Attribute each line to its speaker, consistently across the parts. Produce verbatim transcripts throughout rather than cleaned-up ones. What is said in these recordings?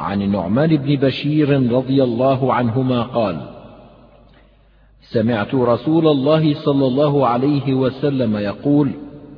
Speaker 1: عن النعمان بن بشير رضي الله عنهما قال: سمعت رسول الله صلى الله عليه وسلم يقول: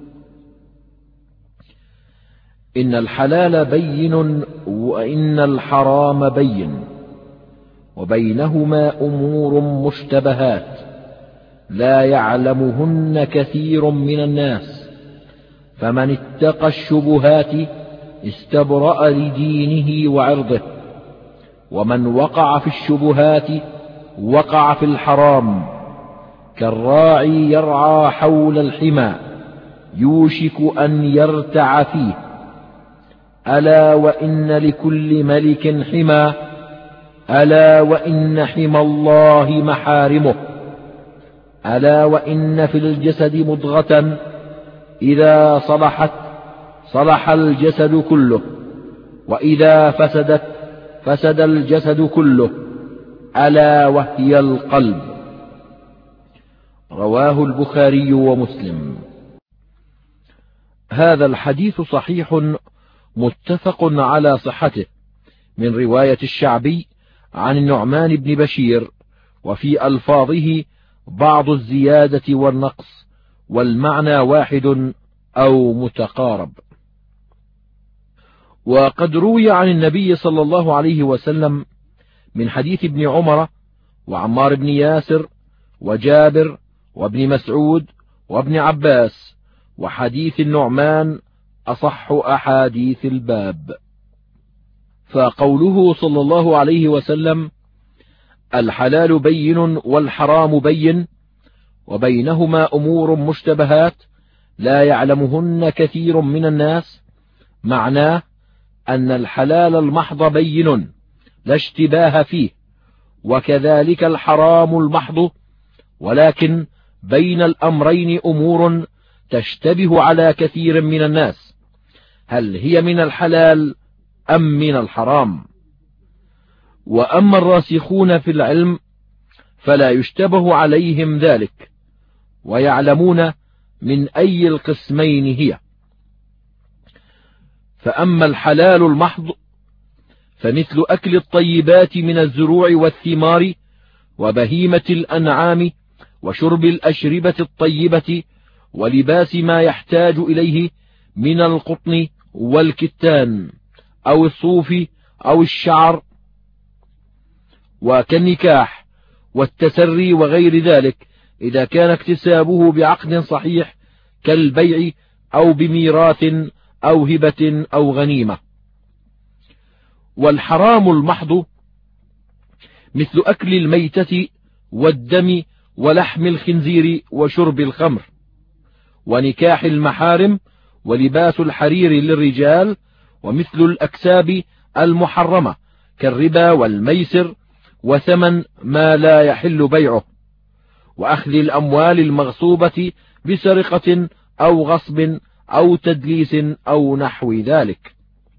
Speaker 1: إن الحلال بين وإن الحرام بين، وبينهما أمور مشتبهات لا يعلمهن كثير من الناس، فمن اتقى الشبهات استبرأ لدينه وعرضه، ومن وقع في الشبهات وقع في الحرام، كالراعي يرعى حول الحمى يوشك أن يرتع فيه. ألا وإن لكل ملك حمى، ألا وإن حمى الله محارمه، ألا وإن في الجسد مضغة إذا صلحت صلح الجسد كله، وإذا فسدت فسد الجسد كله، ألا وهي القلب. رواه البخاري ومسلم. هذا الحديث صحيح متفق على صحته من رواية الشعبي عن النعمان بن بشير، وفي ألفاظه بعض الزيادة والنقص، والمعنى واحد أو متقارب. وقد روي عن النبي صلى الله عليه وسلم من حديث ابن عمر وعمار بن ياسر وجابر وابن مسعود وابن عباس، وحديث النعمان أصح أحاديث الباب. فقوله صلى الله عليه وسلم: الحلال بين والحرام بين، وبينهما أمور مشتبهات لا يعلمهن كثير من الناس، معناه أن الحلال المحض بين لا اشتباه فيه، وكذلك الحرام المحض، ولكن بين الأمرين أمور تشتبه على كثير من الناس، هل هي من الحلال أم من الحرام؟ وأما الراسخون في العلم فلا يشتبه عليهم ذلك، ويعلمون من أي القسمين هي. فأما الحلال المحض فمثل أكل الطيبات من الزروع والثمار وبهيمة الأنعام، وشرب الأشربة الطيبة، ولباس ما يحتاج إليه من القطن والكتان أو الصوف أو الشعر، وكالنكاح والتسري وغير ذلك، إذا كان اكتسابه بعقد صحيح كالبيع أو بميراث أو هبة أو غنيمة. والحرام المحض مثل أكل الميتة والدم ولحم الخنزير وشرب الخمر، ونكاح المحارم، ولباس الحرير للرجال، ومثل الأكساب المحرمة كالربا والميسر، وثمن ما لا يحل بيعه، وأخذ الأموال المغصوبة بسرقة أو غصب أو تدليس أو نحو ذلك.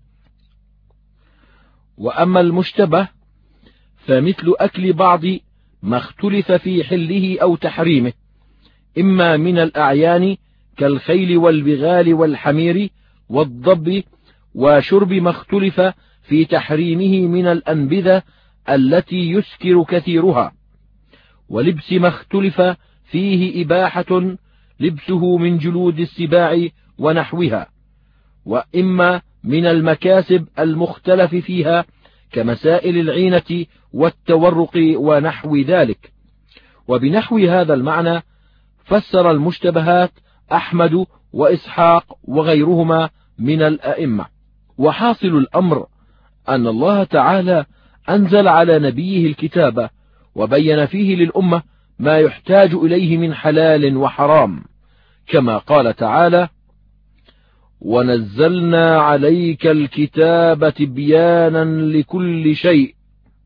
Speaker 1: وأما المشتبه فمثل أكل بعض ما اختلف في حله أو تحريمه، إما من الأعيان كالخيل والبغال والحمير والضب، وشرب ما اختلف في تحريمه من الأنبذة التي يسكر كثيرها، ولبس ما اختلف فيه إباحة لبسه من جلود السباع ونحوها، وإما من المكاسب المختلف فيها كمسائل العينة والتورق ونحو ذلك. وبنحو هذا المعنى فسر المشتبهات أحمد وإسحاق وغيرهما من الأئمة. وحاصل الأمر أن الله تعالى أنزل على نبيه الكتاب، وبين فيه للأمة ما يحتاج إليه من حلال وحرام، كما قال تعالى: ونزلنا عليك الكتاب تبيانا لكل شيء.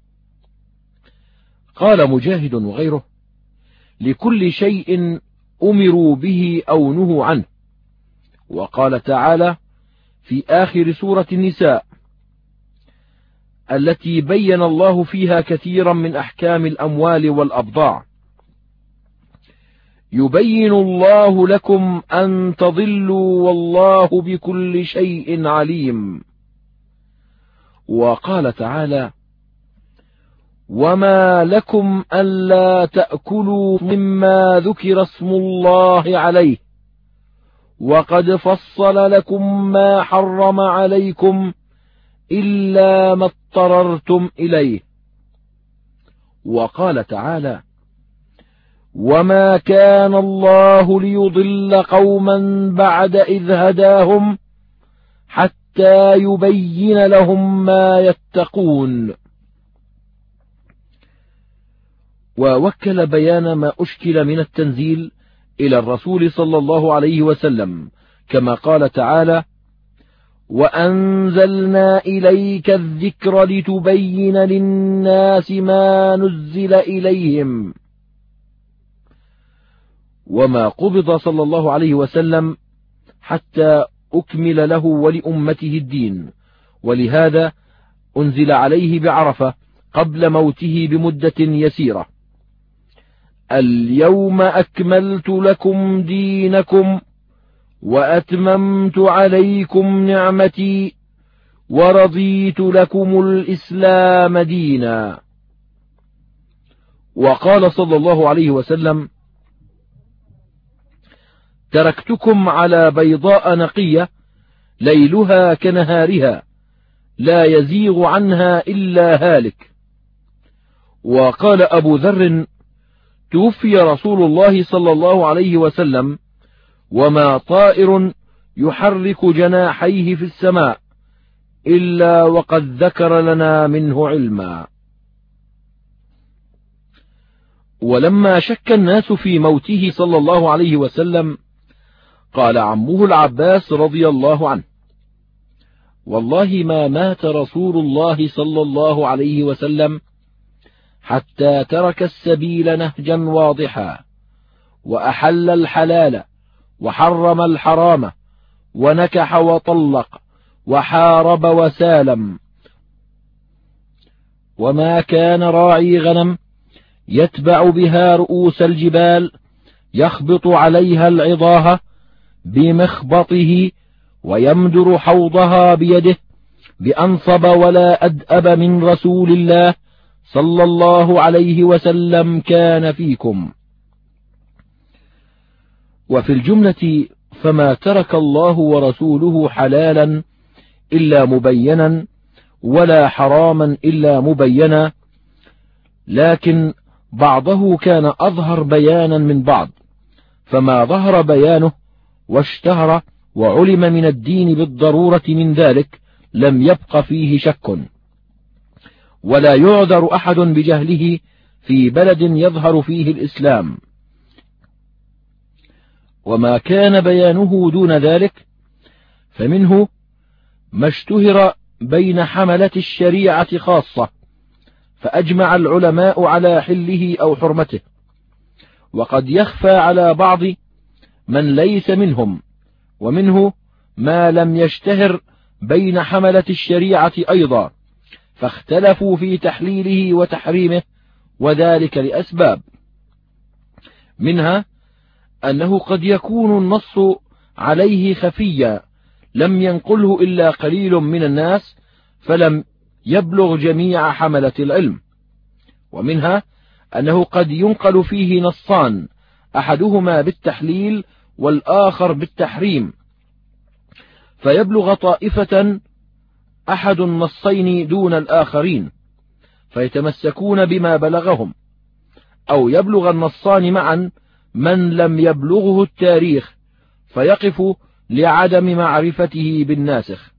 Speaker 1: قال مجاهد وغيره: لكل شيء أمروا به أو نهوا عنه. وقال تعالى في آخر سورة النساء التي بين الله فيها كثيرا من أحكام الأموال والأبضاع: يبين الله لكم أن تضلوا والله بكل شيء عليم. وقال تعالى: وما لكم ألا تأكلوا مما ذكر اسم الله عليه وقد فصل لكم ما حرم عليكم إلا ما اضطررتم إليه. وقال تعالى: وما كان الله ليضل قوما بعد إذ هداهم حتى يبين لهم ما يتقون. ووكل بيان ما أشكل من التنزيل إلى الرسول صلى الله عليه وسلم، كما قال تعالى: وأنزلنا إليك الذكر لتبين للناس ما نزل إليهم. وما قبض صلى الله عليه وسلم حتى أكمل له ولأمته الدين، ولهذا أنزل عليه بعرفة قبل موته بمدة يسيرة: اليوم أكملت لكم دينكم وأتممت عليكم نعمتي ورضيت لكم الإسلام دينا. وقال صلى الله عليه وسلم: تركتكم على بيضاء نقية ليلها كنهارها لا يزيغ عنها إلا هالك. وقال أبو ذر: توفي رسول الله صلى الله عليه وسلم وما طائر يحرك جناحيه في السماء إلا وقد ذكر لنا منه علما. ولما شك الناس في موته صلى الله عليه وسلم قال عمه العباس رضي الله عنه: والله ما مات رسول الله صلى الله عليه وسلم حتى ترك السبيل نهجا واضحا، وأحل الحلال وحرم الحرام، ونكح وطلق وحارب وسالم. وما كان راعي غنم يتبع بها رؤوس الجبال يخبط عليها العظاه بمخبطه ويمدر حوضها بيده بأنصب ولا أدأب من رسول الله صلى الله عليه وسلم كان فيكم. وفي الجملة فما ترك الله ورسوله حلالا إلا مبينا ولا حراما إلا مبينا، لكن بعضه كان أظهر بيانا من بعض، فما ظهر بيانه واشتهر وعلم من الدين بالضرورة من ذلك لم يبق فيه شك، ولا يعذر أحد بجهله في بلد يظهر فيه الإسلام. وما كان بيانه دون ذلك فمنه ما اشتهر بين حملة الشريعة خاصة، فأجمع العلماء على حله أو حرمته، وقد يخفى على بعض من ليس منهم، ومنه ما لم يشتهر بين حملة الشريعة أيضا، فاختلفوا في تحليله وتحريمه، وذلك لأسباب، منها أنه قد يكون النص عليه خفيا لم ينقله إلا قليل من الناس فلم يبلغ جميع حملة العلم، ومنها أنه قد ينقل فيه نصان أحدهما بالتحليل والآخر بالتحريم، فيبلغ طائفة أحد النصين دون الآخرين فيتمسكون بما بلغهم، أو يبلغ النصان معا من لم يبلغه التاريخ فيقف لعدم معرفته بالناسخ.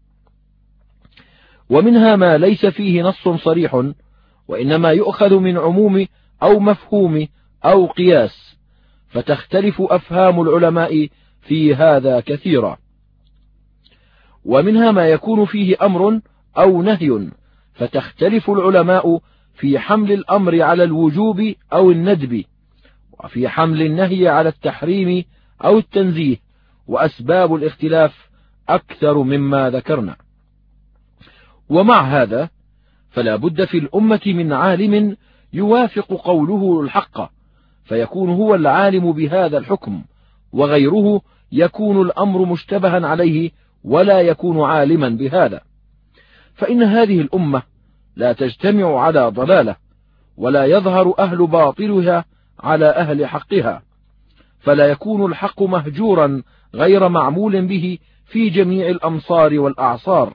Speaker 1: ومنها ما ليس فيه نص صريح، وإنما يؤخذ من عموم أو مفهوم أو قياس، فتختلف أفهام العلماء في هذا كثيرا. ومنها ما يكون فيه أمر أو نهي، فتختلف العلماء في حمل الأمر على الوجوب أو الندب، وفي حمل النهي على التحريم أو التنزيه، وأسباب الاختلاف أكثر مما ذكرنا. ومع هذا فلا بد في الأمة من عالم يوافق قوله الحق، فيكون هو العالم بهذا الحكم، وغيره يكون الأمر مشتبها عليه ولا يكون عالما بهذا. فإن هذه الأمة لا تجتمع على ضلالة، ولا يظهر أهل باطلها على أهل حقها، فلا يكون الحق مهجورا غير معمول به في جميع الأمصار والأعصار.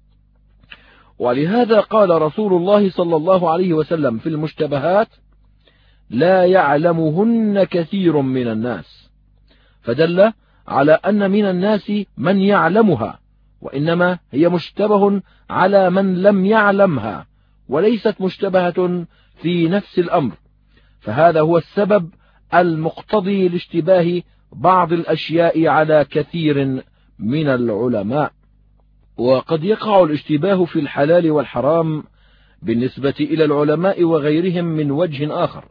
Speaker 1: ولهذا قال رسول الله صلى الله عليه وسلم في المشتبهات: لا يعلمهن كثير من الناس، فدل على أن من الناس من يعلمها، وإنما هي مشتبه على من لم يعلمها، وليست مشتبهة في نفس الأمر، فهذا هو السبب المقتضي لاشتباه بعض الأشياء على كثير من العلماء. وقد يقع الاشتباه في الحلال والحرام بالنسبة إلى العلماء وغيرهم من وجه آخر،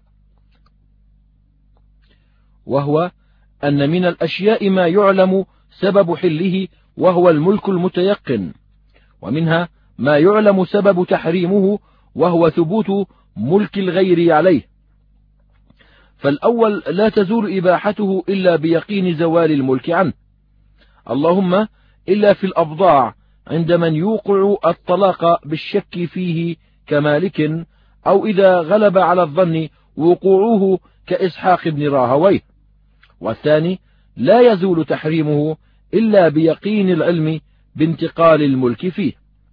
Speaker 1: وهو أن من الأشياء ما يعلم سبب حله وهو الملك المتيقن، ومنها ما يعلم سبب تحريمه وهو ثبوت ملك الغير عليه. فالأول لا تزول إباحته إلا بيقين زوال الملك عنه، اللهم إلا في الأبضاع عند من يوقع الطلاق بالشك فيه كمالك، أو إذا غلب على الظن وقوعه كإسحاق بن راهويه. والثاني لا يزول تحريمه إلا بيقين العلم بانتقال الملك فيه.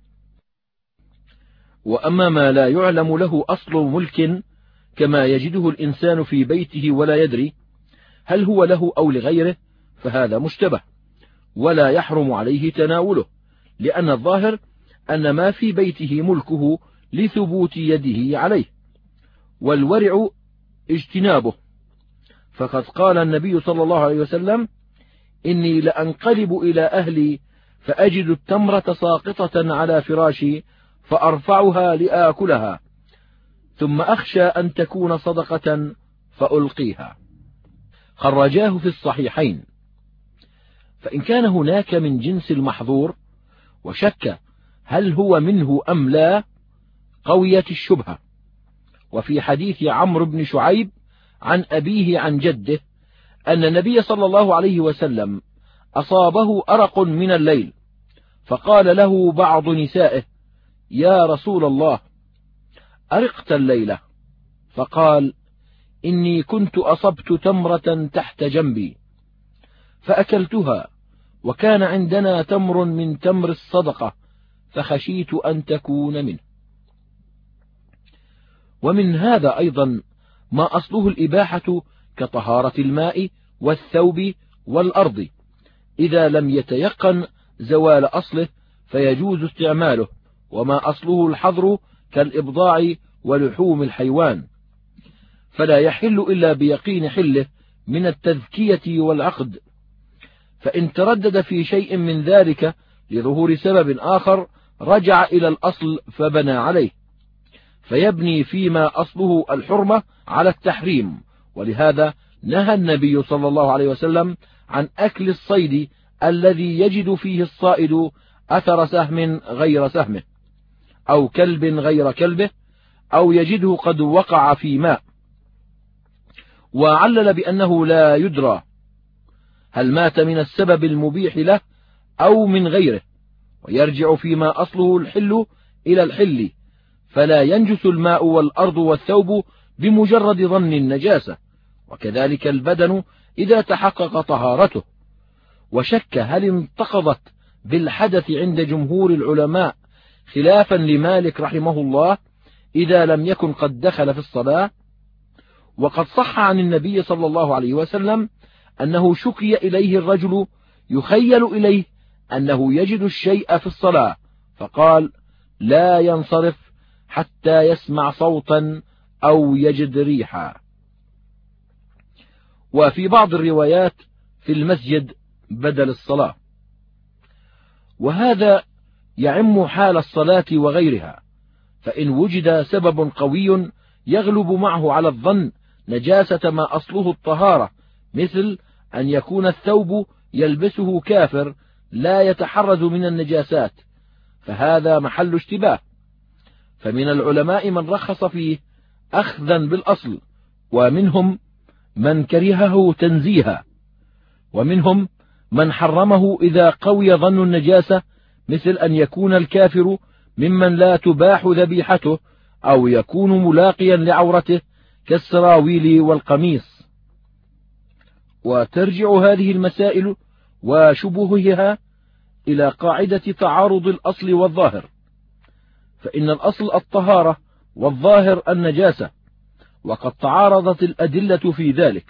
Speaker 1: وأما ما لا يعلم له أصل ملك كما يجده الإنسان في بيته ولا يدري هل هو له أو لغيره، فهذا مشتبه ولا يحرم عليه تناوله، لأن الظاهر أن ما في بيته ملكه لثبوت يده عليه، والورع اجتنابه. فقد قال النبي صلى الله عليه وسلم: إني لأنقلب إلى أهلي فأجد التمرة ساقطة على فراشي فأرفعها لآكلها، ثم أخشى أن تكون صدقة فألقيها. خرجاه في الصحيحين. فإن كان هناك من جنس المحظور وشك هل هو منه أم لا قويت الشبهة. وفي حديث عمرو بن شعيب عن أبيه عن جده أن النبي صلى الله عليه وسلم أصابه أرق من الليل، فقال له بعض نسائه: يا رسول الله، أرقت الليلة؟ فقال: إني كنت أصبت تمرة تحت جنبي فأكلتها، وكان عندنا تمر من تمر الصدقة فخشيت أن تكون منه. ومن هذا أيضا ما أصله الإباحة كطهارة الماء والثوب والأرض، إذا لم يتيقن زوال أصله فيجوز استعماله، وما أصله الحظر كالإبضاع ولحوم الحيوان، فلا يحل إلا بيقين حله من التذكية والعقد. فإن تردد في شيء من ذلك لظهور سبب آخر رجع إلى الأصل فبنى عليه، فيبني فيما أصله الحرمة على التحريم. ولهذا نهى النبي صلى الله عليه وسلم عن أكل الصيد الذي يجد فيه الصائد أثر سهم غير سهمه، أو كلب غير كلبه، أو يجده قد وقع في ماء، وعلل بأنه لا يدرى هل مات من السبب المبيح له أو من غيره، ويرجع فيما أصله الحل إلى الحل، فلا ينجس الماء والأرض والثوب بمجرد ظن النجاسة، وكذلك البدن إذا تحقق طهارته. وشك هل انتقضت بالحدث عند جمهور العلماء خلافا لمالك رحمه الله إذا لم يكن قد دخل في الصلاة. وقد صح عن النبي صلى الله عليه وسلم أنه شكي إليه الرجل يخيل إليه أنه يجد الشيء في الصلاة، فقال: لا ينصرف حتى يسمع صوتا أو يجد ريحا. وفي بعض الروايات في المسجد بدل الصلاة، وهذا يعم حال الصلاة وغيرها. فإن وجد سبب قوي يغلب معه على الظن نجاسة ما أصله الطهارة، مثل أن يكون الثوب يلبسه كافر لا يتحرز من النجاسات، فهذا محل اشتباه. فمن العلماء من رخص فيه أخذا بالأصل، ومنهم من كرهه تنزيها، ومنهم من حرمه إذا قوي ظن النجاسة، مثل أن يكون الكافر ممن لا تباح ذبيحته أو يكون ملاقيا لعورته كالسراويل والقميص. وترجع هذه المسائل وشبهها إلى قاعدة تعارض الأصل والظاهر، فإن الأصل الطهارة والظاهر النجاسة، وقد تعارضت الأدلة في ذلك.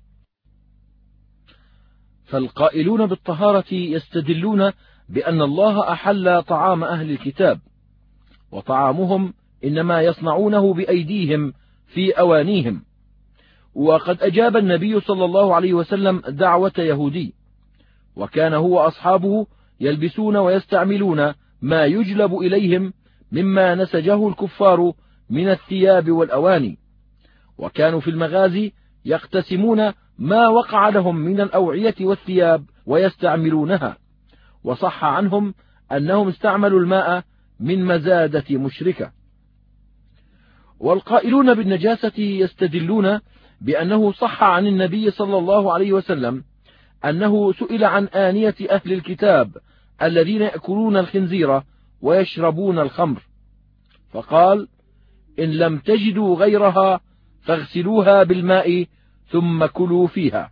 Speaker 1: فالقائلون بالطهارة يستدلون بأن الله أحل طعام أهل الكتاب، وطعامهم إنما يصنعونه بأيديهم في أوانيهم. وقد أجاب النبي صلى الله عليه وسلم دعوة يهودي، وكان هو أصحابه يلبسون ويستعملون ما يجلب إليهم مما نسجه الكفار من الثياب والأواني، وكانوا في المغازي يقتسمون ما وقع لهم من الأوعية والثياب ويستعملونها. وصح عنهم أنهم استعملوا الماء من مزادة مشركة. والقائلون بالنجاسة يستدلون بأنه صح عن النبي صلى الله عليه وسلم أنه سئل عن آنية أهل الكتاب الذين يأكلون الخنزير ويشربون الخمر، فقال: إن لم تجدوا غيرها فاغسلوها بالماء ثم كلوا فيها.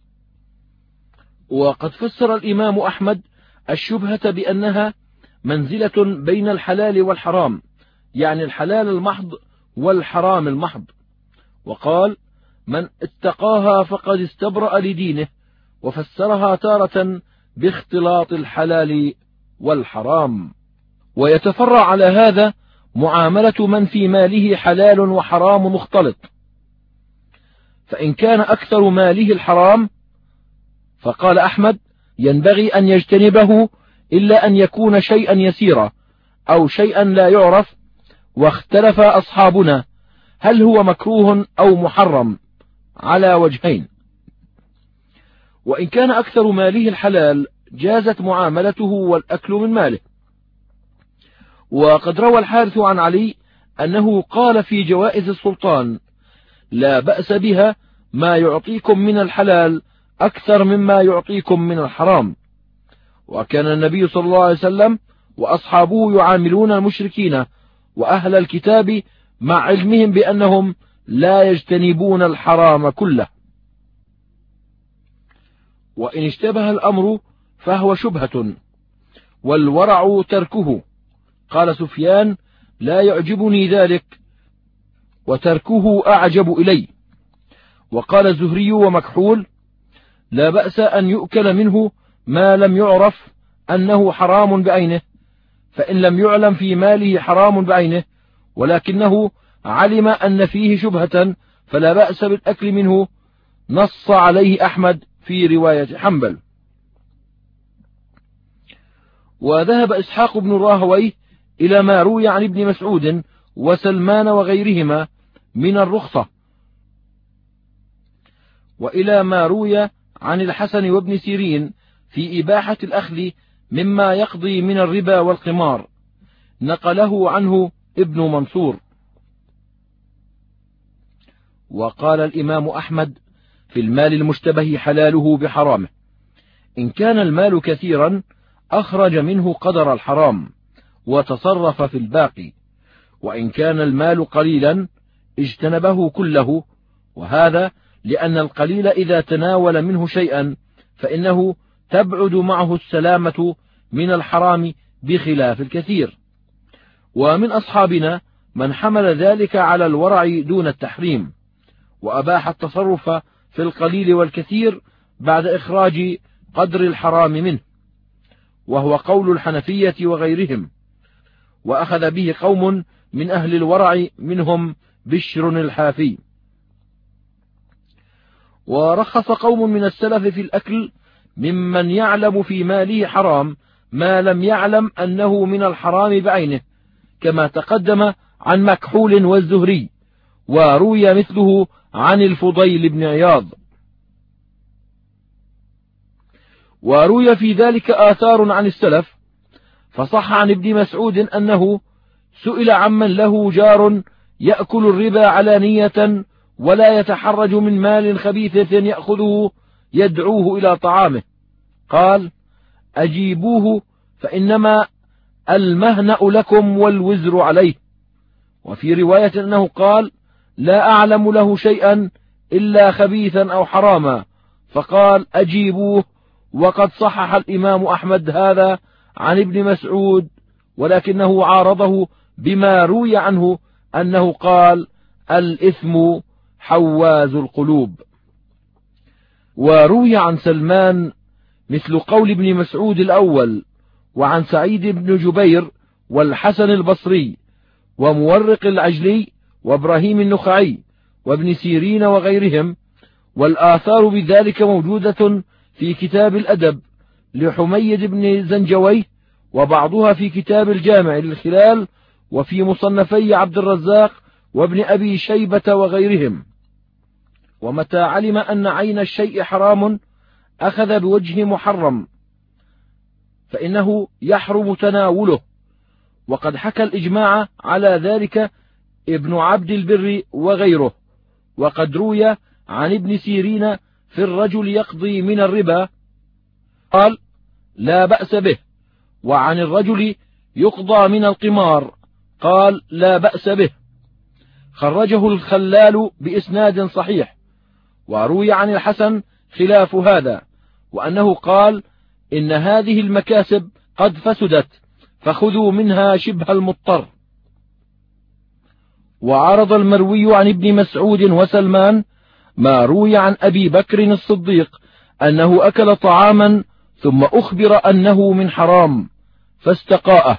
Speaker 1: وقد فسر الإمام أحمد الشبهة بأنها منزلة بين الحلال والحرام، يعني الحلال المحض والحرام المحض، وقال: من اتقاها فقد استبرأ لدينه، وفسرها تارة باختلاط الحلال والحرام. ويتفرع على هذا معاملة من في ماله حلال وحرام مختلط، فإن كان أكثر ماله الحرام فقال أحمد ينبغي أن يجتنبه إلا أن يكون شيئا يسيرا أو شيئا لا يعرف. واختلف أصحابنا هل هو مكروه أو محرم على وجهين. وإن كان أكثر ماله الحلال جازت معاملته والأكل من ماله. وقد روى الحارث عن علي أنه قال في جوائز السلطان: لا بأس بها ما يعطيكم من الحلال أكثر مما يعطيكم من الحرام. وكان النبي صلى الله عليه وسلم وأصحابه يعاملون المشركين وأهل الكتاب مع علمهم بأنهم لا يجتنبون الحرام كله. وإن اشتبه الأمر فهو شبهة، والورع تركه. قال سفيان: لا يعجبني ذلك، وتركه أعجب إلي. وقال الزهري ومكحول: لا بأس أن يؤكل منه ما لم يعرف أنه حرام بعينه، فإن لم يعلم في ماله حرام بعينه ولكنه علم أن فيه شبهة فلا بأس بالأكل منه، نص عليه أحمد في رواية حنبل. وذهب إسحاق بن راهويه إلى ما روي عن ابن مسعود وسلمان وغيرهما من الرخصة، وإلى ما روي عن الحسن وابن سيرين في إباحة الأخذ مما يقضي من الربا والقمار، نقله عنه ابن منصور. وقال الإمام أحمد في المال المشتبه حلاله بحرامه: إن كان المال كثيرا أخرج منه قدر الحرام وتصرف في الباقي، وإن كان المال قليلا اجتنبه كله، وهذا لأن القليل إذا تناول منه شيئا فإنه تبعد معه السلامة من الحرام بخلاف الكثير. ومن أصحابنا من حمل ذلك على الورع دون التحريم، وأباح التصرف في القليل والكثير بعد إخراج قدر الحرام منه، وهو قول الحنفية وغيرهم، وأخذ به قوم من أهل الورع منهم بشر الحافي. ورخص قوم من السلف في الأكل ممن يعلم في ماله حرام ما لم يعلم أنه من الحرام بعينه، كما تقدم عن مكحول والزهري، وروي مثله عن الفضيل بن عياض. وروي في ذلك آثار عن السلف، فصح عن ابن مسعود أنه سئل عمن له جار يأكل الربا علانية ولا يتحرج من مال خبيث يأخذه يدعوه إلى طعامه، قال: أجيبوه فإنما المهنأ لكم والوزر عليه. وفي رواية أنه قال: لا أعلم له شيئا إلا خبيثا أو حراما، فقال: أجيبوه. وقد صحح الإمام أحمد هذا عن ابن مسعود، ولكنه عارضه بما روي عنه أنه قال: الإثم حواز القلوب. وروي عن سلمان مثل قول ابن مسعود الأول، وعن سعيد بن جبير والحسن البصري ومورق العجلي وابراهيم النخعي وابن سيرين وغيرهم. والآثار بذلك موجودة في كتاب الأدب لحميد بن زنجويه، وبعضها في كتاب الجامع للخلال، وفي مصنفي عبد الرزاق وابن أبي شيبة وغيرهم. ومتى علم أن عين الشيء حرام أخذ بوجه محرم، فإنه يحرم تناوله. وقد حكى الإجماع على ذلك ابن عبد البر وغيره. وقد روي عن ابن سيرين في الرجل يقضي من الربا قال: لا بأس به. وعن الرجل يقضى من القمار قال: لا بأس به. خرجه الخلال بإسناد صحيح. وروي عن الحسن خلاف هذا، وأنه قال: إن هذه المكاسب قد فسدت، فخذوا منها شبه المضطر. وعرض المروي عن ابن مسعود وسلمان ما روي عن أبي بكر الصديق أنه أكل طعاما ثم أخبر أنه من حرام فاستقاءه.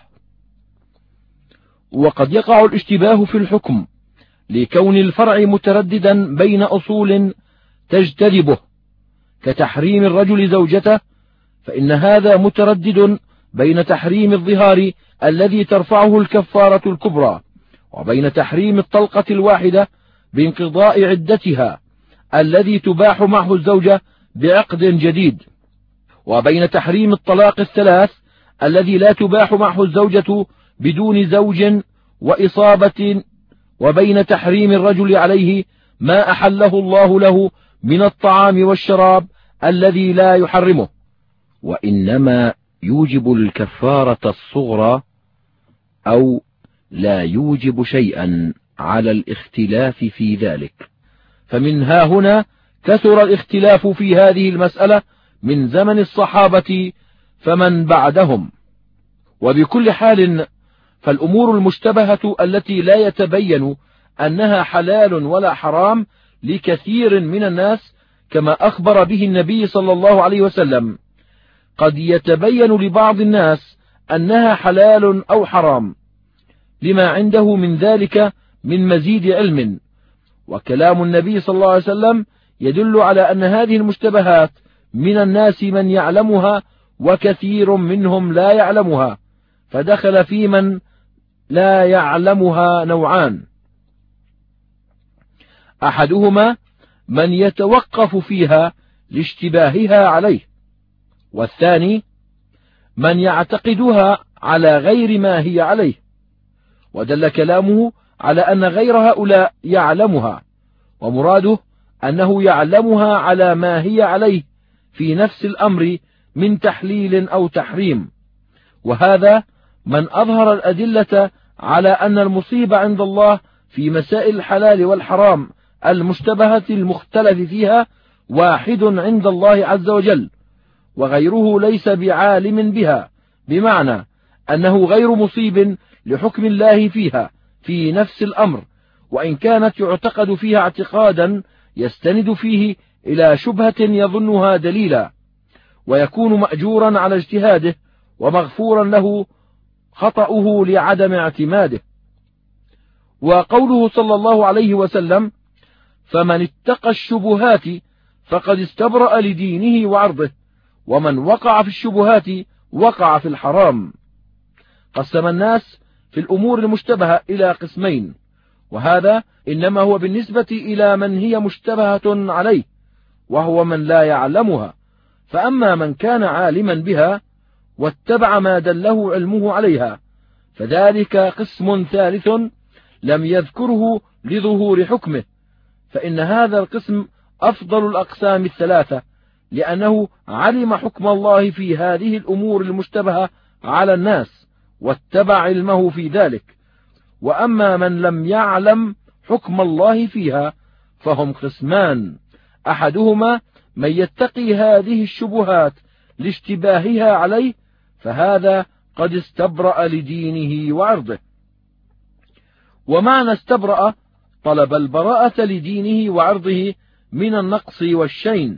Speaker 1: وقد يقع الاشتباه في الحكم لكون الفرع مترددا بين أصول تجتذبه، كتحريم الرجل زوجته، فإن هذا متردد بين تحريم الظهار الذي ترفعه الكفارة الكبرى، وبين تحريم الطلقة الواحدة بانقضاء عدتها الذي تباح معه الزوجة بعقد جديد، وبين تحريم الطلاق الثلاث الذي لا تباح معه الزوجة بدون زوج وإصابة، وبين تحريم الرجل عليه ما أحله الله له من الطعام والشراب الذي لا يحرمه. وإنما يوجب الكفارة الصغرى أو لا يوجب شيئا على الاختلاف في ذلك. فمن ها هنا كثر الاختلاف في هذه المسألة من زمن الصحابة فمن بعدهم. وبكل حال فالأمور المشتبهة التي لا يتبين أنها حلال ولا حرام لكثير من الناس، كما أخبر به النبي صلى الله عليه وسلم، قد يتبين لبعض الناس أنها حلال أو حرام لما عنده من ذلك من مزيد علم. وكلام النبي صلى الله عليه وسلم يدل على أن هذه المشتبهات من الناس من يعلمها وكثير منهم لا يعلمها، فدخل في من لا يعلمها نوعان: أحدهما من يتوقف فيها لاشتباهها عليه، والثاني من يعتقدها على غير ما هي عليه. ودل كلامه على أن غير هؤلاء يعلمها، ومراده أنه يعلمها على ما هي عليه في نفس الأمر من تحليل أو تحريم. وهذا من أظهر الأدلة على أن المصيبة عند الله في مسائل الحلال والحرام المشتبهة المختلف فيها واحد عند الله عز وجل، وغيره ليس بعالم بها، بمعنى أنه غير مصيب لحكم الله فيها في نفس الأمر، وإن كانت يعتقد فيها اعتقادا يستند فيه إلى شبهة يظنها دليلا، ويكون مأجورا على اجتهاده ومغفورا له خطأه لعدم اعتماده. وقوله صلى الله عليه وسلم: فمن اتقى الشبهات فقد استبرأ لدينه وعرضه، ومن وقع في الشبهات وقع في الحرام. قسم الناس في الأمور المشتبهة إلى قسمين، وهذا إنما هو بالنسبة إلى من هي مشتبهة عليه، وهو من لا يعلمها. فأما من كان عالما بها واتبع ما دله علمه عليها فذلك قسم ثالث لم يذكره لظهور حكمه، فإن هذا القسم أفضل الأقسام الثلاثة، لأنه علم حكم الله في هذه الأمور المشتبهة على الناس، واتبع علمه في ذلك. وأما من لم يعلم حكم الله فيها فهم قسمان: أحدهما من يتقي هذه الشبهات لاشتباهها عليه، فهذا قد استبرأ لدينه وعرضه. ومعنى استبرأ طلب البراءة لدينه وعرضه من النقص والشين.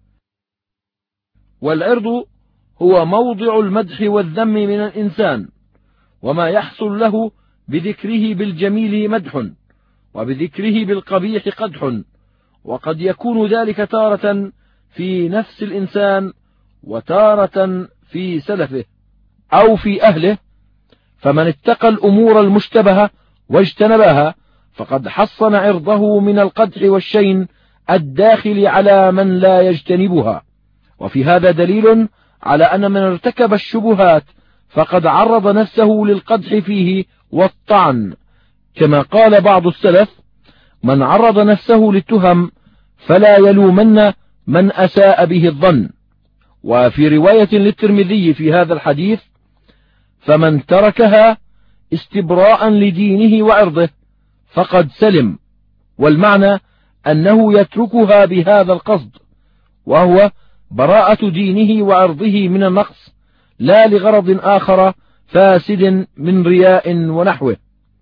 Speaker 1: والعرض هو موضع المدح والذم من الإنسان، وما يحصل له بذكره بالجميل مدح، وبذكره بالقبيح قدح، وقد يكون ذلك تارة في نفس الإنسان وتارة في سلفه أو في أهله. فمن اتقى الأمور المشتبهة واجتنبها فقد حصن عرضه من القدح والشين الداخل على من لا يجتنبها. وفي هذا دليل على أن من ارتكب الشبهات فقد عرض نفسه للقدح فيه والطعن، كما قال بعض السلف: من عرض نفسه للتهم فلا يلومن من أساء به الظن. وفي رواية للترمذي في هذا الحديث: فمن تركها استبراء لدينه وعرضه فقد سلم. والمعنى أنه يتركها بهذا القصد، وهو براءة دينه وعرضه من النقص، لا لغرض آخر فاسد من رياء ونحوه.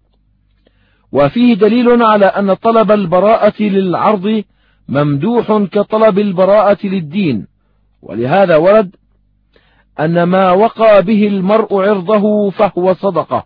Speaker 1: وفيه دليل على أن طلب البراءة للعرض ممدوح كطلب البراءة للدين، ولهذا ورد أن ما وقى به المرء عرضه فهو صدقة.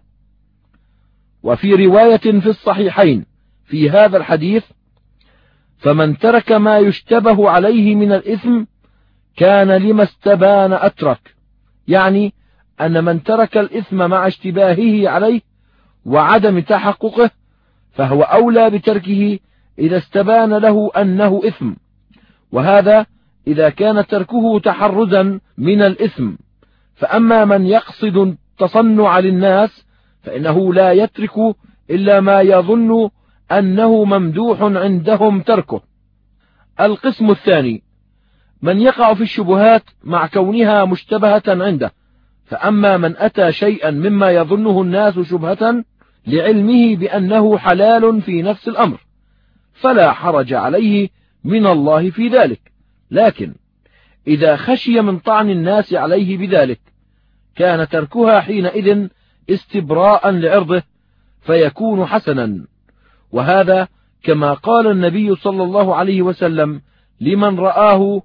Speaker 1: وفي رواية في الصحيحين في هذا الحديث: فمن ترك ما يشتبه عليه من الإثم كان لما استبان أترك، يعني أن من ترك الإثم مع اشتباهه عليه وعدم تحققه فهو أولى بتركه إذا استبان له أنه إثم، وهذا إذا كان تركه تحرزا من الإثم. فأما من يقصد التصنع للناس فإنه لا يترك إلا ما يظن أنه ممدوح عندهم تركه. القسم الثاني: من يقع في الشبهات مع كونها مشتبهة عنده. فأما من أتى شيئا مما يظنه الناس شبهة لعلمه بأنه حلال في نفس الأمر فلا حرج عليه من الله في ذلك، لكن إذا خشي من طعن الناس عليه بذلك كان تركها حينئذ استبراء لعرضه فيكون حسنا. وهذا كما قال النبي صلى الله عليه وسلم لمن رآه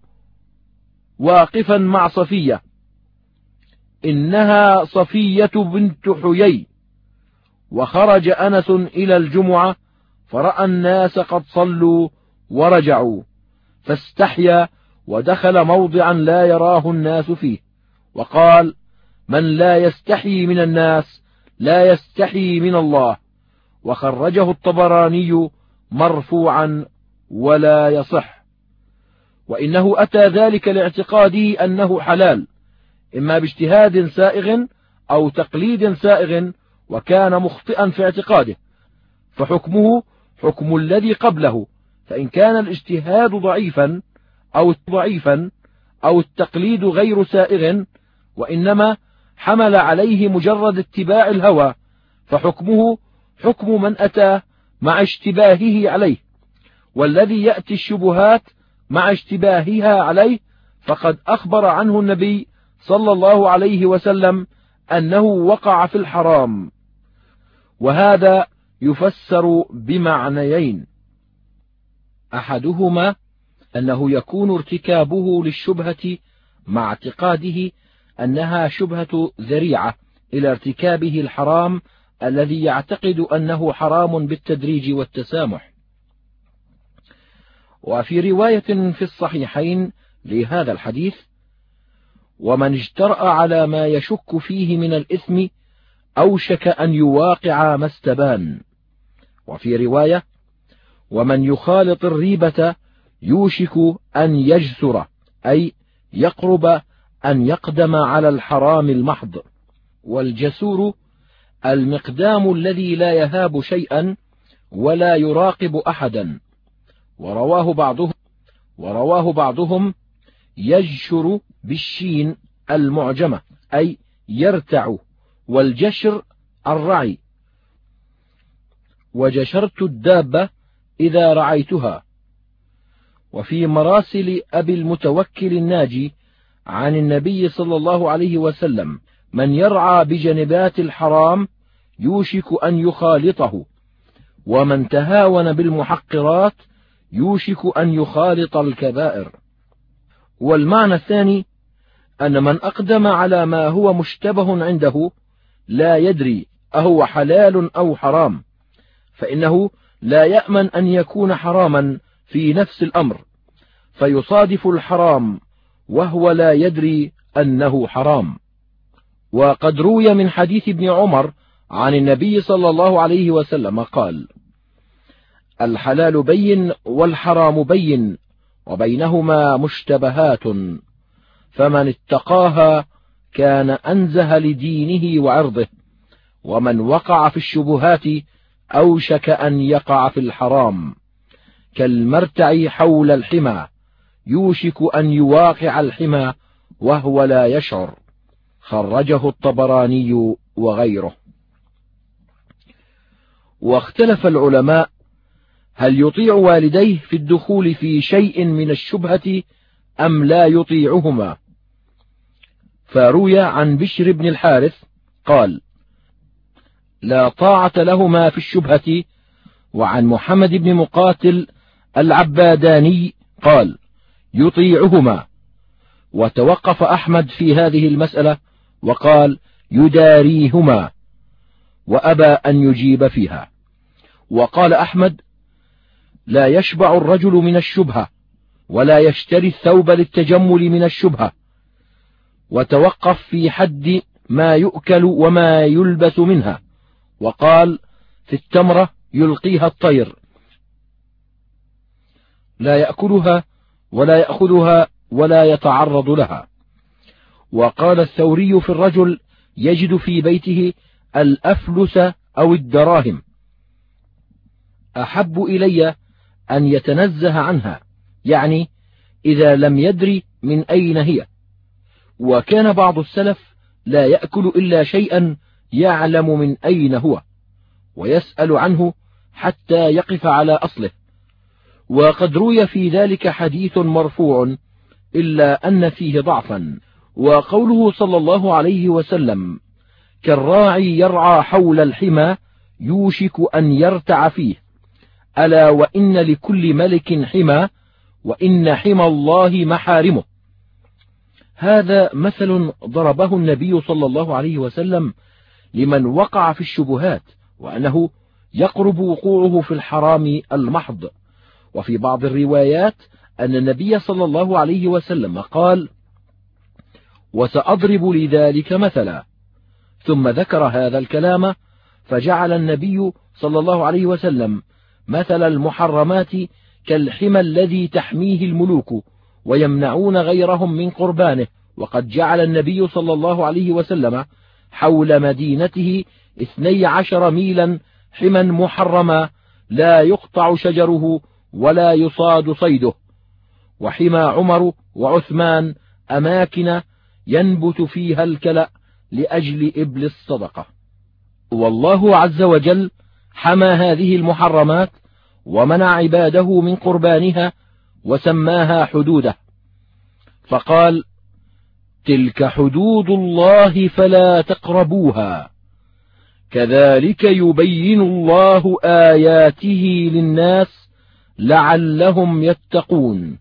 Speaker 1: واقفا مع صفية: إنها صفية بنت حيي. وخرج أنس إلى الجمعة فرأى الناس قد صلوا ورجعوا فاستحيا ودخل موضعا لا يراه الناس فيه، وقال: من لا يستحي من الناس لا يستحي من الله. وخرجه الطبراني مرفوعا ولا يصح. وإنه أتى ذلك لاعتقاده أنه حلال، إما باجتهاد سائغ أو تقليد سائغ، وكان مخطئا في اعتقاده، فحكمه حكم الذي قبله. فإن كان الاجتهاد ضعيفا أو ضعيفا أو التقليد غير سائغ وإنما حمل عليه مجرد اتباع الهوى فحكمه حكم من أتى مع اشتباهه عليه. والذي يأتي الشبهات مع اشتباهها عليه فقد أخبر عنه النبي صلى الله عليه وسلم أنه وقع في الحرام. وهذا يفسر بمعنيين: أحدهما أنه يكون ارتكابه للشبهة مع اعتقاده أنها شبهة ذريعة إلى ارتكابه الحرام الذي يعتقد أنه حرام بالتدريج والتسامح. وفي رواية في الصحيحين لهذا الحديث: ومن اجترأ على ما يشك فيه من الإثم أوشك أن يواقع ما استبان. وفي رواية: ومن يخالط الريبة يوشك أن يجسر، أي يقرب أن يقدم على الحرام المحض. والجسور المقدام الذي لا يهاب شيئا ولا يراقب أحدا. ورواه بعضهم, ورواه بعضهم يجشر بالشين المعجمة، أي يرتع والجشر الرعي. وجشرت الدابة إذا رعيتها. وفي مراسل أبي المتوكل الناجي عن النبي صلى الله عليه وسلم: من يرعى بجنبات الحرام يوشك أن يخالطه، ومن تهاون بالمحقرات يوشك أن يخالط الكبائر. والمعنى الثاني أن من أقدم على ما هو مشتبه عنده لا يدري أهو حلال أو حرام، فإنه لا يأمن أن يكون حراما في نفس الأمر، فيصادف الحرام وهو لا يدري أنه حرام. وقد روي من حديث ابن عمر عن النبي صلى الله عليه وسلم قال: الحلال بين والحرام بين وبينهما مشتبهات، فمن اتقاها كان أنزه لدينه وعرضه، ومن وقع في الشبهات أوشك أن يقع في الحرام، كالمرتع حول الحمى يوشك أن يواقع الحمى وهو لا يشعر. خرجه الطبراني وغيره. واختلف العلماء هل يطيع والديه في الدخول في شيء من الشبهة أم لا يطيعهما. فروي عن بشر بن الحارث قال: لا طاعة لهما في الشبهة. وعن محمد بن مقاتل العباداني قال: يطيعهما. وتوقف أحمد في هذه المسألة وقال: يداريهما، وأبى أن يجيب فيها. وقال أحمد: لا يشبع الرجل من الشبهة، ولا يشتري الثوب للتجمل من الشبهة. وتوقف في حد ما يؤكل وما يلبس منها، وقال: في التمرة يلقيها الطير، لا يأكلها ولا يأخذها ولا يتعرض لها. وقال الثوري في الرجل يجد في بيته الأفلس أو الدراهم: أحب إلي أن يتنزه عنها، يعني إذا لم يدري من أين هي. وكان بعض السلف لا يأكل إلا شيئا يعلم من أين هو، ويسأل عنه حتى يقف على أصله. وقد روي في ذلك حديث مرفوع إلا أن فيه ضعفا. وقوله صلى الله عليه وسلم: كالراعي يرعى حول الحمى يوشك أن يرتع فيه، ألا وإن لكل ملك حمى، وإن حمى الله محارمه. هذا مثل ضربه النبي صلى الله عليه وسلم لمن وقع في الشبهات، وأنه يقرب وقوعه في الحرام المحض. وفي بعض الروايات أن النبي صلى الله عليه وسلم قال: وسأضرب لذلك مثلا. ثم ذكر هذا الكلام، فجعل النبي صلى الله عليه وسلم مثل المحرمات كالحمى الذي تحميه الملوك ويمنعون غيرهم من قربانه. وقد جعل النبي صلى الله عليه وسلم حول مدينته اثني عشر ميلا حمى محرما لا يقطع شجره ولا يصاد صيده. وحمى عمر وعثمان أماكن ينبت فيها الكلأ لأجل إبل الصدقة. والله عز وجل حمى هذه المحرمات ومنع عباده من قربانها وسماها حدوده، فقال: تلك حدود الله فلا تقربوها، كذلك يبين الله آياته للناس لعلهم يتقون.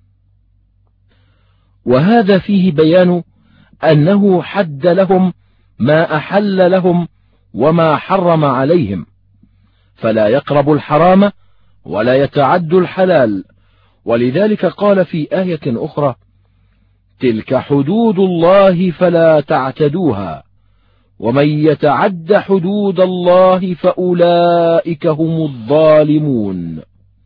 Speaker 1: وهذا فيه بيان أنه حد لهم ما أحل لهم وما حرم عليهم، فلا يقرب الحرام ولا يتعد الحلال. ولذلك قال في آية أخرى: تلك حدود الله فلا تعتدوها، ومن يتعد حدود الله فأولئك هم الظالمون.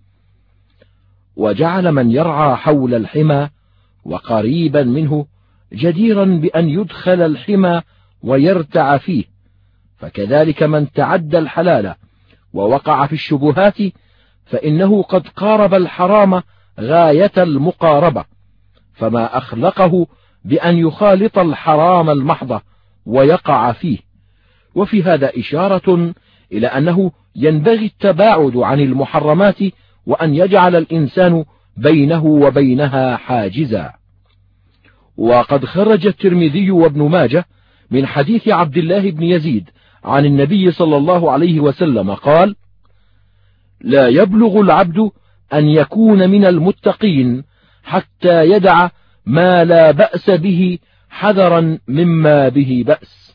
Speaker 1: وجعل من يرعى حول الحمى وقريبا منه جديرا بأن يدخل الحمى ويرتع فيه، فكذلك من تعدى الحلال ووقع في الشبهات فإنه قد قارب الحرام غاية المقاربة، فما أخلقه بأن يخالط الحرام المحض ويقع فيه. وفي هذا إشارة إلى أنه ينبغي التباعد عن المحرمات، وأن يجعل الإنسان بينه وبينها حاجزا. وقد خرج الترمذي وابن ماجه من حديث عبد الله بن يزيد عن النبي صلى الله عليه وسلم قال: لا يبلغ العبد أن يكون من المتقين حتى يدع ما لا بأس به حذرا مما به بأس.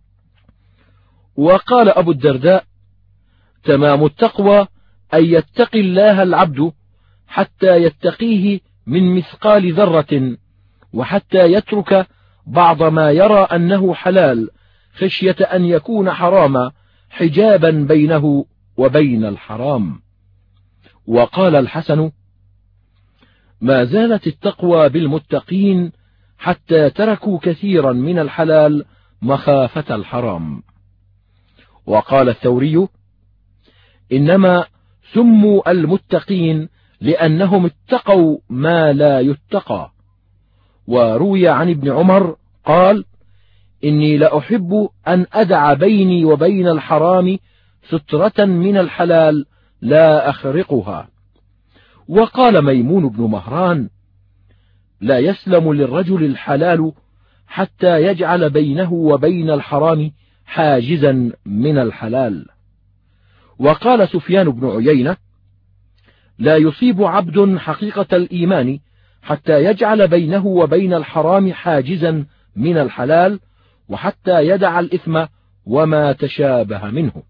Speaker 1: وقال أبو الدرداء: تمام التقوى أن يتقي الله العبد حتى يتقيه من مثقال ذرة، وحتى يترك بعض ما يرى أنه حلال خشية أن يكون حراما حجابا بينه وبين الحرام. وقال الحسن: ما زالت التقوى بالمتقين حتى تركوا كثيرا من الحلال مخافة الحرام. وقال الثوري: إنما سموا المتقين لأنهم اتقوا ما لا يتقى. وروي عن ابن عمر قال: إني لأحب أن أدع بيني وبين الحرام سترة من الحلال لا أخرقها. وقال ميمون بن مهران: لا يسلم للرجل الحلال حتى يجعل بينه وبين الحرام حاجزا من الحلال. وقال سفيان بن عيينة: لا يصيب عبد حقيقة الإيمان حتى يجعل بينه وبين الحرام حاجزا من الحلال، وحتى يدع الإثم وما تشابه منه.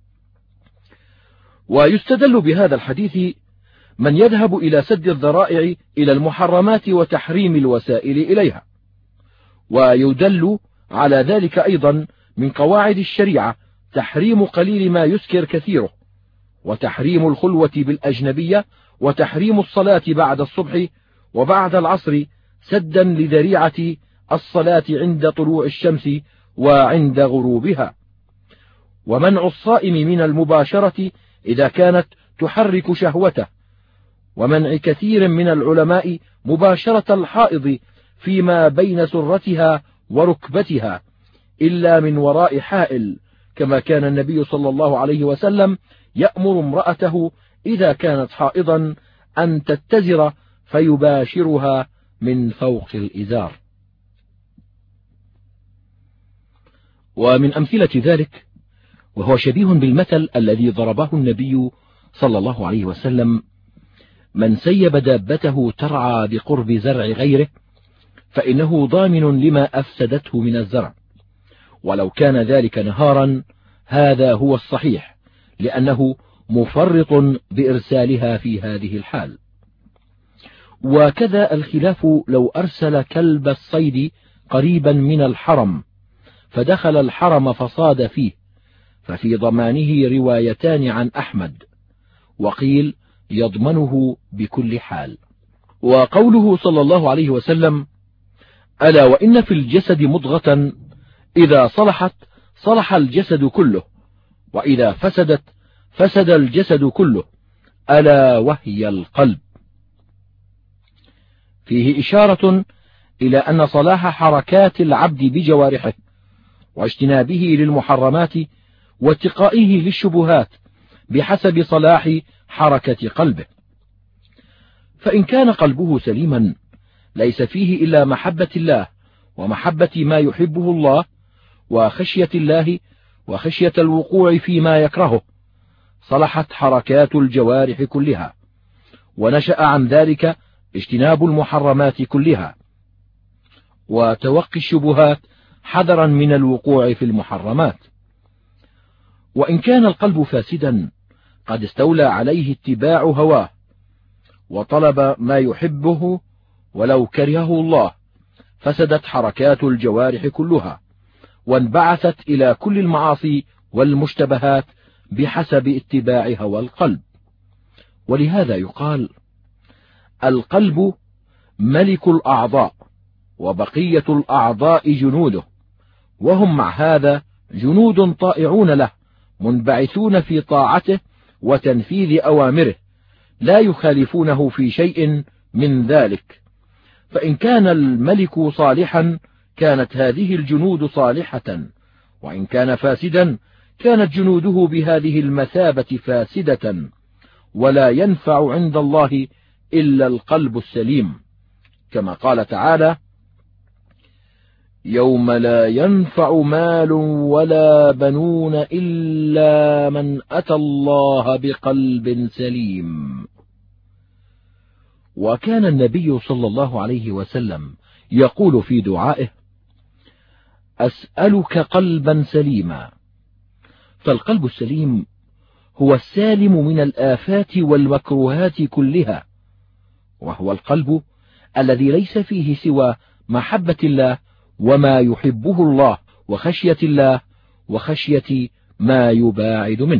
Speaker 1: ويستدل بهذا الحديث من يذهب إلى سد الذرائع إلى المحرمات وتحريم الوسائل إليها. ويدل على ذلك أيضا من قواعد الشريعة تحريم قليل ما يسكر كثيره، وتحريم الخلوة بالأجنبية، وتحريم الصلاة بعد الصبح وبعد العصر سدا لذريعة الصلاة عند طلوع الشمس وعند غروبها، ومنع الصائم من المباشرة إذا كانت تحرك شهوته، ومنع كثير من العلماء مباشرة الحائض فيما بين سرتها وركبتها إلا من وراء حائل، كما كان النبي صلى الله عليه وسلم يأمر امرأته إذا كانت حائضا أن تتزر فيباشرها من فوق الإزار. ومن أمثلة ذلك، وهو شبيه بالمثل الذي ضربه النبي صلى الله عليه وسلم: من سيب دابته ترعى بقرب زرع غيره فإنه ضامن لما أفسدته من الزرع، ولو كان ذلك نهارا هذا هو الصحيح، لأنه مفرط بإرسالها في هذه الحال. وكذا الخلاف لو أرسل كلب الصيد قريبا من الحرم فدخل الحرم فصاد فيه، ففي ضمانه روايتان عن أحمد، وقيل يضمنه بكل حال. وقوله صلى الله عليه وسلم: ألا وإن في الجسد مضغة إذا صلحت صلح الجسد كله، وإذا فسدت فسد الجسد كله، ألا وهي القلب، فيه إشارة إلى أن صلاح حركات العبد بجوارحه واجتنابه للمحرمات واتقائه للشبهات بحسب صلاح حركة قلبه. فإن كان قلبه سليما ليس فيه إلا محبة الله ومحبة ما يحبه الله وخشية الله وخشية الوقوع فيما يكرهه، صلحت حركات الجوارح كلها، ونشأ عن ذلك اجتناب المحرمات كلها وتوقي الشبهات حذرا من الوقوع في المحرمات. وإن كان القلب فاسدا قد استولى عليه اتباع هواه وطلب ما يحبه ولو كرهه الله، فسدت حركات الجوارح كلها وانبعثت إلى كل المعاصي والمشتبهات بحسب اتباع هوى القلب. ولهذا يقال: القلب ملك الأعضاء وبقية الأعضاء جنوده، وهم مع هذا جنود طائعون له منبعثون في طاعته وتنفيذ أوامره، لا يخالفونه في شيء من ذلك. فإن كان الملك صالحا كانت هذه الجنود صالحة، وإن كان فاسدا كانت جنوده بهذه المثابة فاسدة، ولا ينفع عند الله إلا القلب السليم، كما قال تعالى: يوم لا ينفع مال ولا بنون إلا من أتى الله بقلب سليم. وكان النبي صلى الله عليه وسلم يقول في دعائه: أسألك قلبا سليما. فالقلب السليم هو السالم من الآفات والمكروهات كلها، وهو القلب الذي ليس فيه سوى محبة الله وما يحبه الله، وخشية الله وخشية ما يباعد منه.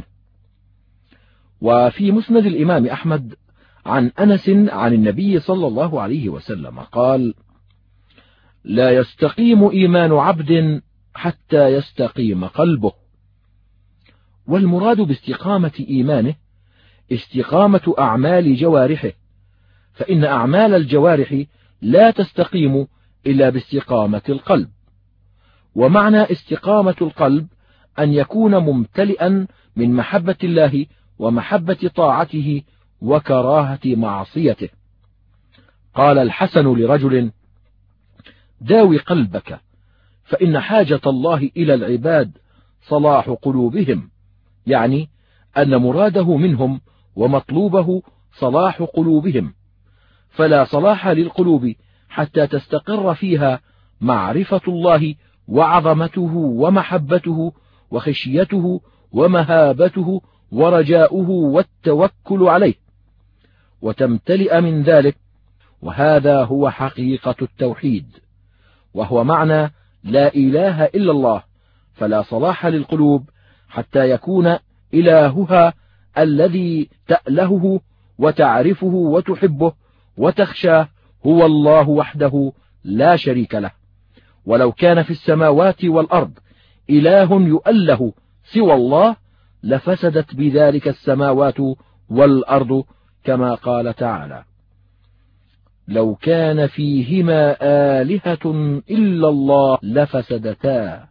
Speaker 1: وفي مسند الإمام أحمد عن أنس عن النبي صلى الله عليه وسلم قال: لا يستقيم إيمان عبد حتى يستقيم قلبه. والمراد باستقامة إيمانه استقامة أعمال جوارحه، فإن أعمال الجوارح لا تستقيم إلا باستقامة القلب. ومعنى استقامة القلب أن يكون ممتلئا من محبة الله ومحبة طاعته وكراهة معصيته. قال الحسن لرجل: داوي قلبك، فإن حاجة الله إلى العباد صلاح قلوبهم، يعني أن مراده منهم ومطلوبه صلاح قلوبهم، فلا صلاح للقلوب حتى تستقر فيها معرفة الله وعظمته ومحبته وخشيته ومهابته ورجاؤه والتوكل عليه، وتمتلئ من ذلك. وهذا هو حقيقة التوحيد، وهو معنى لا إله إلا الله. فلا صلاح للقلوب حتى يكون إلهها الذي تألهه وتعرفه وتحبه وتخشاه هو الله وحده لا شريك له. ولو كان في السماوات والأرض إله يؤله سوى الله لفسدت بذلك السماوات والأرض، كما قال تعالى: لو كان فيهما آلهة إلا الله لفسدتا.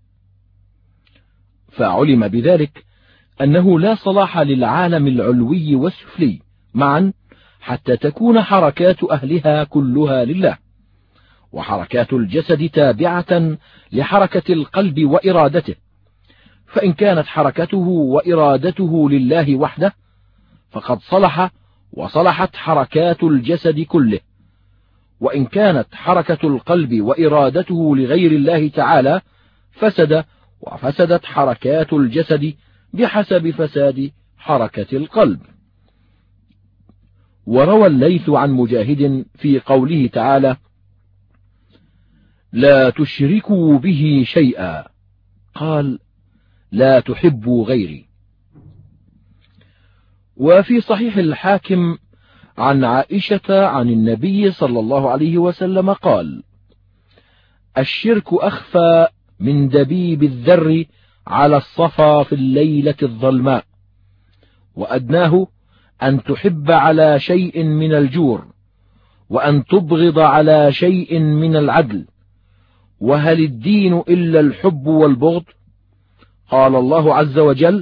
Speaker 1: فعلم بذلك أنه لا صلاح للعالم العلوي والسفلي معا حتى تكون حركات أهلها كلها لله، وحركات الجسد تابعة لحركة القلب وإرادته. فإن كانت حركته وإرادته لله وحده فقد صلح وصلحت حركات الجسد كله، وإن كانت حركة القلب وإرادته لغير الله تعالى فسد وفسدت حركات الجسد بحسب فساد حركة القلب. وروى الليث عن مجاهد في قوله تعالى: لا تشركوا به شيئا، قال: لا تحبوا غيري. وفي صحيح الحاكم عن عائشة عن النبي صلى الله عليه وسلم قال: الشرك أخفى من دبيب الذر على الصفا في الليلة الظلماء، وأدناه أن تحب على شيء من الجور، وأن تبغض على شيء من العدل، وهل الدين إلا الحب والبغض؟ قال الله عز وجل: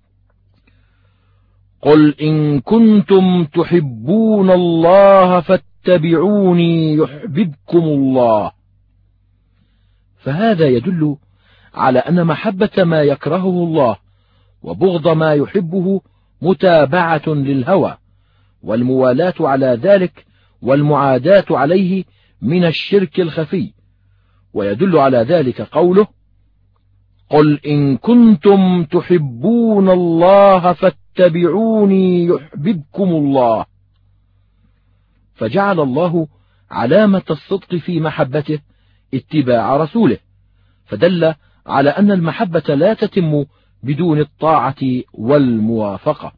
Speaker 1: قل إن كنتم تحبون الله فاتبعوني يحببكم الله. فهذا يدل على أن محبة ما يكرهه الله وبغض ما يحبه متابعة للهوى، والموالاة على ذلك والمعاداة عليه من الشرك الخفي. ويدل على ذلك قوله: قل إن كنتم تحبون الله فاتبعوني يحببكم الله. فجعل الله علامة الصدق في محبته اتباع رسوله، فدل على أن المحبة لا تتم بدون الطاعة والموافقة.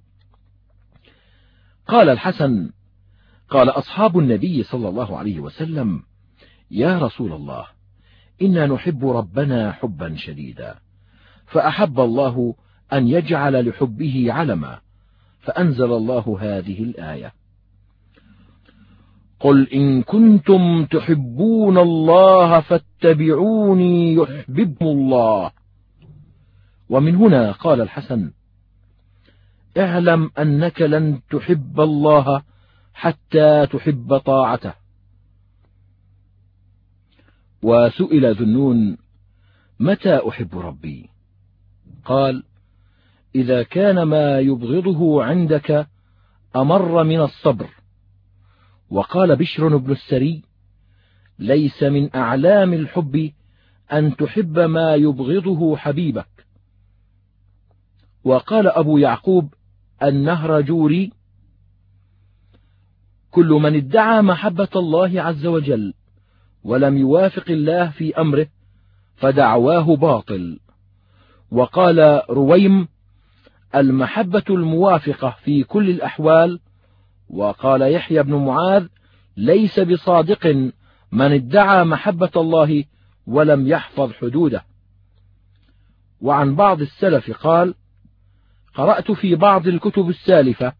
Speaker 1: قال الحسن: قال أصحاب النبي صلى الله عليه وسلم: يا رسول الله، إنا نحب ربنا حبا شديدا، فأحب الله أن يجعل لحبه علما، فأنزل الله هذه الآية: قل إن كنتم تحبون الله فاتبعوني يحببكم الله. ومن هنا قال الحسن: اعلم أنك لن تحب الله حتى تحب طاعته. وسئل ذو النون: متى أحب ربي؟ قال: إذا كان ما يبغضه عندك أمر من الصبر. وقال بشر بن السري: ليس من أعلام الحب أن تحب ما يبغضه حبيبك. وقال أبو يعقوب النهرجوري: كل من ادعى محبة الله عز وجل ولم يوافق الله في أمره فدعواه باطل. وقال رويم: المحبة الموافقة في كل الأحوال. وقال يحيى بن معاذ: ليس بصادق من ادعى محبة الله ولم يحفظ حدوده. وعن بعض السلف قال: قرأت في بعض الكتب السالفة: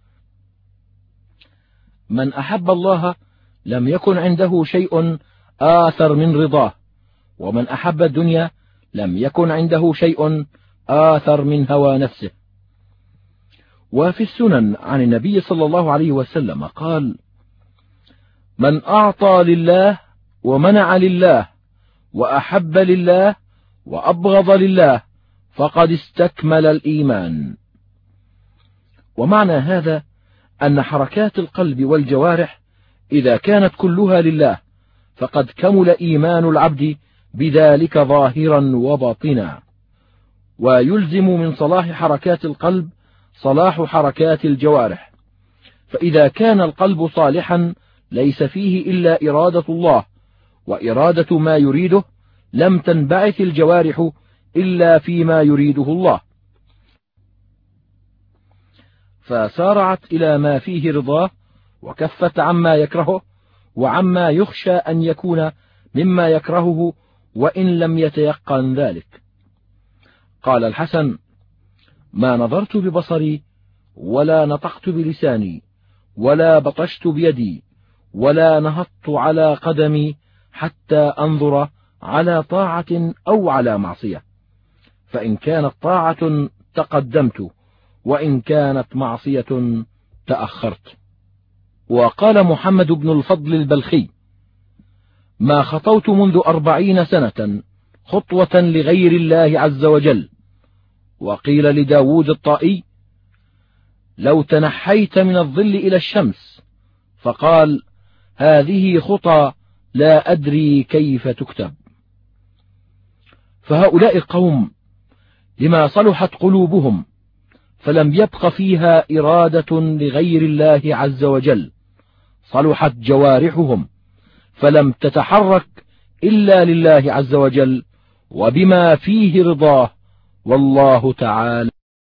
Speaker 1: من أحب الله لم يكن عنده شيء آثر من رضاه، ومن أحب الدنيا لم يكن عنده شيء آثر من هوى نفسه. وفي السنن عن النبي صلى الله عليه وسلم قال: من أعطى لله ومنع لله وأحب لله وأبغض لله فقد استكمل الإيمان. ومعنى هذا أن حركات القلب والجوارح إذا كانت كلها لله فقد كمل إيمان العبد بذلك ظاهرا وباطنا. ويلزم من صلاح حركات القلب صلاح حركات الجوارح، فإذا كان القلب صالحا ليس فيه إلا إرادة الله وإرادة ما يريده، لم تنبعث الجوارح إلا فيما يريده الله، فسارعت إلى ما فيه رضاه وكفت عما يكرهه وعما يخشى أن يكون مما يكرهه وإن لم يتيقن ذلك. قال الحسن: ما نظرت ببصري ولا نطقت بلساني ولا بطشت بيدي ولا نهضت على قدمي حتى أنظر على طاعة أو على معصية، فإن كانت طاعة تقدمت وإن كانت معصية تأخرت. وقال محمد بن الفضل البلخي: ما خطوت منذ أربعين سنة خطوة لغير الله عز وجل. وقيل لداود الطائي: لو تنحيت من الظل إلى الشمس، فقال: هذه خطى لا أدري كيف تكتب. فهؤلاء قوم لما صلحت قلوبهم فلم يبق فيها إرادة لغير الله عز وجل، صلحت جوارحهم فلم تتحرك إلا لله عز وجل وبما فيه رضاه، والله تعالى